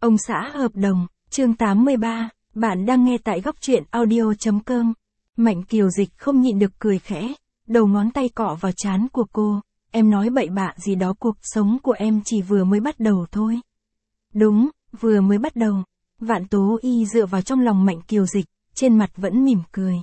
Ông xã hợp đồng, chương 83, bạn đang nghe tại góc truyện audio.com. Mạnh Kiều Dịch không nhịn được cười khẽ, đầu ngón tay cọ vào trán của cô, em nói bậy bạ gì đó, cuộc sống của em chỉ vừa mới bắt đầu thôi. Đúng, vừa mới bắt đầu. Vạn Tố Y dựa vào trong lòng Mạnh Kiều Dịch, trên mặt vẫn mỉm cười.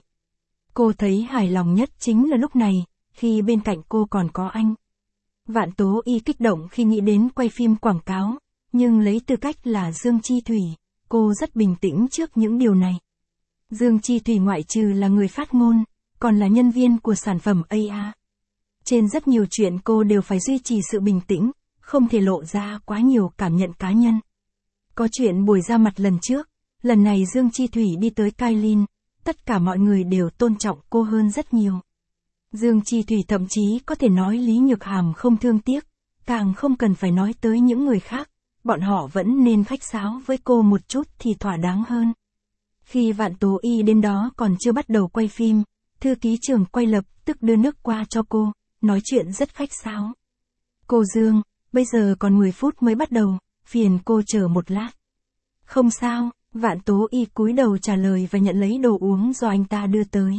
Cô thấy hài lòng nhất chính là lúc này, khi bên cạnh cô còn có anh. Vạn Tố Y kích động khi nghĩ đến quay phim quảng cáo, nhưng lấy tư cách là Dương Chi Thủy, cô rất bình tĩnh trước những điều này. Dương Chi Thủy ngoại trừ là người phát ngôn, còn là nhân viên của sản phẩm AA. Trên rất nhiều chuyện cô đều phải duy trì sự bình tĩnh, không thể lộ ra quá nhiều cảm nhận cá nhân. Có chuyện buổi ra mặt lần trước, lần này Dương Chi Thủy đi tới Kailin, tất cả mọi người đều tôn trọng cô hơn rất nhiều. Dương Chi Thủy thậm chí có thể nói Lý Nhược Hàm không thương tiếc, càng không cần phải nói tới những người khác, bọn họ vẫn nên khách sáo với cô một chút thì thỏa đáng hơn. Khi Vạn Tố Y đến đó còn chưa bắt đầu quay phim, thư ký trưởng quay lập tức đưa nước qua cho cô, nói chuyện rất khách sáo. Cô Dương, bây giờ còn 10 phút mới bắt đầu, phiền cô chờ một lát. Không sao, Vạn Tố Y cúi đầu trả lời và nhận lấy đồ uống do anh ta đưa tới.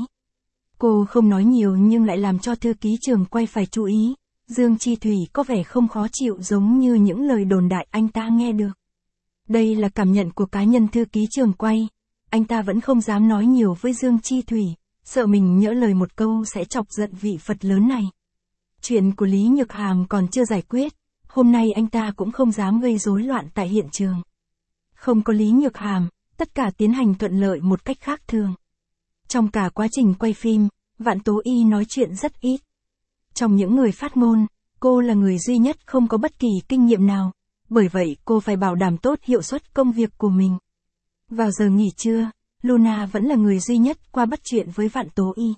Cô không nói nhiều nhưng lại làm cho thư ký trưởng quay phải chú ý, Dương Chi Thủy có vẻ không khó chịu giống như những lời đồn đại anh ta nghe được. Đây là cảm nhận của cá nhân thư ký trưởng quay, anh ta vẫn không dám nói nhiều với Dương Chi Thủy, sợ mình nhỡ lời một câu sẽ chọc giận vị Phật lớn này. Chuyện của Lý Nhược Hàm còn chưa giải quyết, hôm nay anh ta cũng không dám gây rối loạn tại hiện trường. Không có Lý Nhược Hàm, tất cả tiến hành thuận lợi một cách khác thường. Trong cả quá trình quay phim, Vạn Tố Y nói chuyện rất ít. Trong những người phát ngôn, cô là người duy nhất không có bất kỳ kinh nghiệm nào, bởi vậy cô phải bảo đảm tốt hiệu suất công việc của mình. Vào giờ nghỉ trưa, Luna vẫn là người duy nhất qua bắt chuyện với Vạn Tố Y.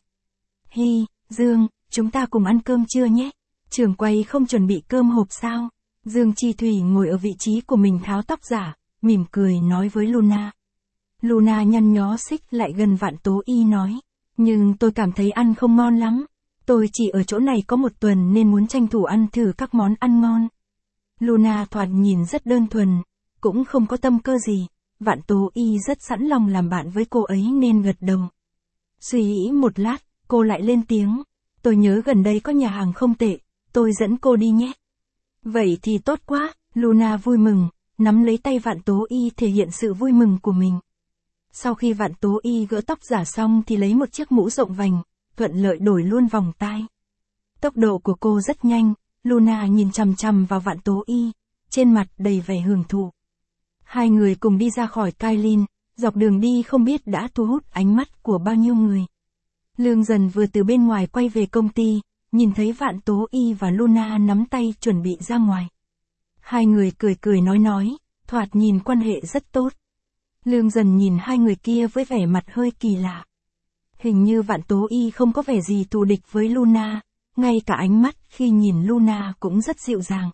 Hi, Dương, chúng ta cùng ăn cơm trưa nhé. Trưởng quay không chuẩn bị cơm hộp sao? Dương Chi Thủy ngồi ở vị trí của mình tháo tóc giả, mỉm cười nói với Luna. Luna nhăn nhó xích lại gần Vạn Tố Y nói, nhưng tôi cảm thấy ăn không ngon lắm. Tôi chỉ ở chỗ này có một tuần nên muốn tranh thủ ăn thử các món ăn ngon. Luna thoạt nhìn rất đơn thuần, cũng không có tâm cơ gì. Vạn Tố Y rất sẵn lòng làm bạn với cô ấy nên gật đầu. Suy nghĩ một lát, cô lại lên tiếng. Tôi nhớ gần đây có nhà hàng không tệ, tôi dẫn cô đi nhé. Vậy thì tốt quá, Luna vui mừng, nắm lấy tay Vạn Tố Y thể hiện sự vui mừng của mình. Sau khi Vạn Tố Y gỡ tóc giả xong thì lấy một chiếc mũ rộng vành, thuận lợi đổi luôn vòng tai. Tốc độ của cô rất nhanh, Luna nhìn chằm chằm vào Vạn Tố Y, trên mặt đầy vẻ hưởng thụ. Hai người cùng đi ra khỏi Kailin, dọc đường đi không biết đã thu hút ánh mắt của bao nhiêu người. Lương Dần vừa từ bên ngoài quay về công ty, nhìn thấy Vạn Tố Y và Luna nắm tay chuẩn bị ra ngoài. Hai người cười cười nói, thoạt nhìn quan hệ rất tốt. Lương Dần nhìn hai người kia với vẻ mặt hơi kỳ lạ. Hình như Vạn Tố Y không có vẻ gì thù địch với Luna, ngay cả ánh mắt khi nhìn Luna cũng rất dịu dàng.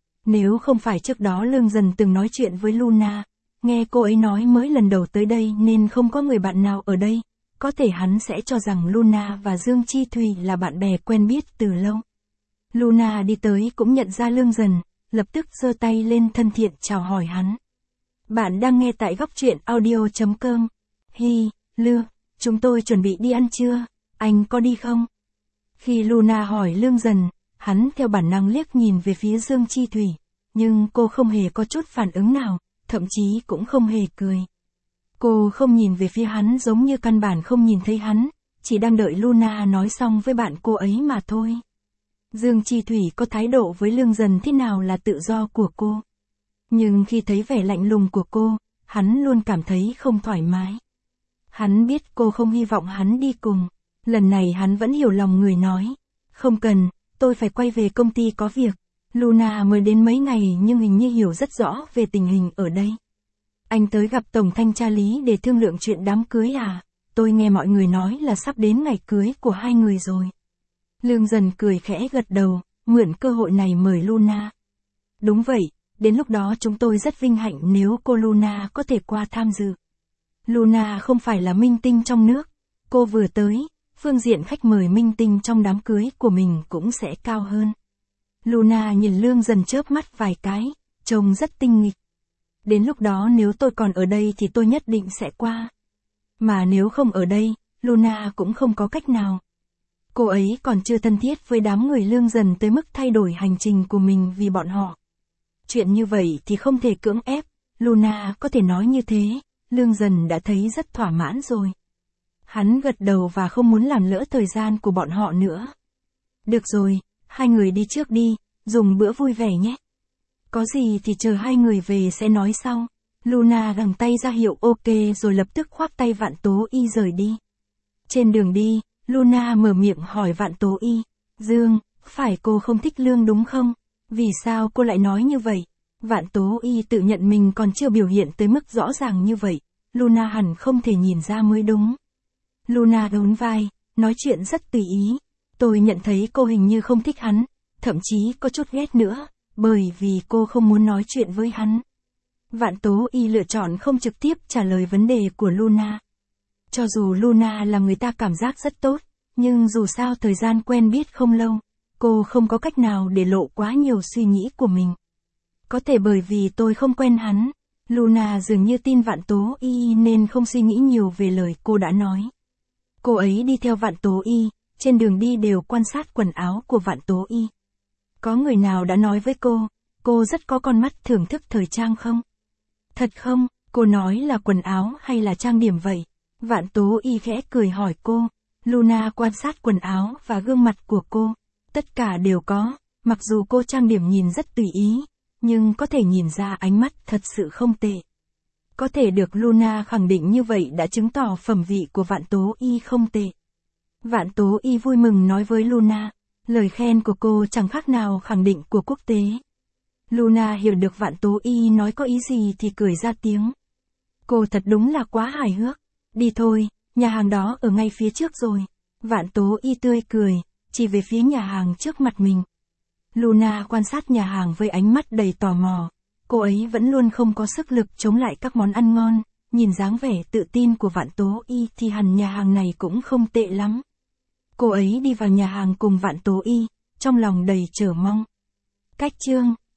Nếu không phải trước đó Lương Dần từng nói chuyện với Luna, nghe cô ấy nói mới lần đầu tới đây nên không có người bạn nào ở đây, có thể hắn sẽ cho rằng Luna và Dương Chi Thủy là bạn bè quen biết từ lâu. Luna đi tới cũng nhận ra Lương Dần, lập tức giơ tay lên thân thiện chào hỏi hắn. Bạn đang nghe tại góc truyện audio.com. Hi, Lương, chúng tôi chuẩn bị đi ăn trưa, anh có đi không? Khi Luna hỏi Lương Dần, hắn theo bản năng liếc nhìn về phía Dương Chi Thủy, nhưng cô không hề có chút phản ứng nào, thậm chí cũng không hề cười. Cô không nhìn về phía hắn giống như căn bản không nhìn thấy hắn, chỉ đang đợi Luna nói xong với bạn cô ấy mà thôi. Dương Chi Thủy có thái độ với Lương Dần thế nào là tự do của cô. Nhưng khi thấy vẻ lạnh lùng của cô, hắn luôn cảm thấy không thoải mái. Hắn biết cô không hy vọng hắn đi cùng, lần này hắn vẫn hiểu lòng người nói. Không cần, tôi phải quay về công ty có việc. Luna mới đến mấy ngày nhưng hình như hiểu rất rõ về tình hình ở đây. Anh tới gặp Tổng Thanh tra Lý để thương lượng chuyện đám cưới à? Tôi nghe mọi người nói là sắp đến ngày cưới của hai người rồi. Lương Dần cười khẽ gật đầu, mượn cơ hội này mời Luna. Đúng vậy, đến lúc đó chúng tôi rất vinh hạnh nếu cô Luna có thể qua tham dự. Luna không phải là minh tinh trong nước, cô vừa tới, phương diện khách mời minh tinh trong đám cưới của mình cũng sẽ cao hơn. Luna nhìn Lương Dần chớp mắt vài cái, trông rất tinh nghịch. Đến lúc đó nếu tôi còn ở đây thì tôi nhất định sẽ qua. Mà nếu không ở đây, Luna cũng không có cách nào. Cô ấy còn chưa thân thiết với đám người Lương Dần tới mức thay đổi hành trình của mình vì bọn họ. Chuyện như vậy thì không thể cưỡng ép, Luna có thể nói như thế, Lương Dần đã thấy rất thỏa mãn rồi. Hắn gật đầu và không muốn làm lỡ thời gian của bọn họ nữa. Được rồi, hai người đi trước đi, dùng bữa vui vẻ nhé. Có gì thì chờ hai người về sẽ nói sau. Luna gẳng tay ra hiệu ok rồi lập tức khoác tay Vạn Tố Y rời đi. Trên đường đi, Luna mở miệng hỏi Vạn Tố Y, Dương, phải cô không thích Lương đúng không? Vì sao cô lại nói như vậy? Vạn Tố Y tự nhận mình còn chưa biểu hiện tới mức rõ ràng như vậy, Luna hẳn không thể nhìn ra mới đúng. Luna nhún vai, nói chuyện rất tùy ý. Tôi nhận thấy cô hình như không thích hắn, thậm chí có chút ghét nữa, bởi vì cô không muốn nói chuyện với hắn. Vạn Tố Y lựa chọn không trực tiếp trả lời vấn đề của Luna. Cho dù Luna làm người ta cảm giác rất tốt, nhưng dù sao thời gian quen biết không lâu, cô không có cách nào để lộ quá nhiều suy nghĩ của mình. Có thể bởi vì tôi không quen hắn, Luna dường như tin Vạn Tố Y nên không suy nghĩ nhiều về lời cô đã nói. Cô ấy đi theo Vạn Tố Y, trên đường đi đều quan sát quần áo của Vạn Tố Y. Có người nào đã nói với cô rất có con mắt thưởng thức thời trang không? Thật không, cô nói là quần áo hay là trang điểm vậy? Vạn Tố Y khẽ cười hỏi cô. Luna quan sát quần áo và gương mặt của cô. Tất cả đều có, mặc dù cô trang điểm nhìn rất tùy ý, nhưng có thể nhìn ra ánh mắt thật sự không tệ. Có thể được Luna khẳng định như vậy đã chứng tỏ phẩm vị của Vạn Tố Y không tệ. Vạn Tố Y vui mừng nói với Luna, lời khen của cô chẳng khác nào khẳng định của quốc tế. Luna hiểu được Vạn Tố Y nói có ý gì thì cười ra tiếng. Cô thật đúng là quá hài hước. Đi thôi, nhà hàng đó ở ngay phía trước rồi. Vạn Tố Y tươi cười, chỉ về phía nhà hàng trước mặt mình. Luna quan sát nhà hàng với ánh mắt đầy tò mò. Cô ấy vẫn luôn không có sức lực chống lại các món ăn ngon, nhìn dáng vẻ tự tin của Vạn Tố Y thì hẳn nhà hàng này cũng không tệ lắm. Cô ấy đi vào nhà hàng cùng Vạn Tố Y, trong lòng đầy chờ mong. Cách chương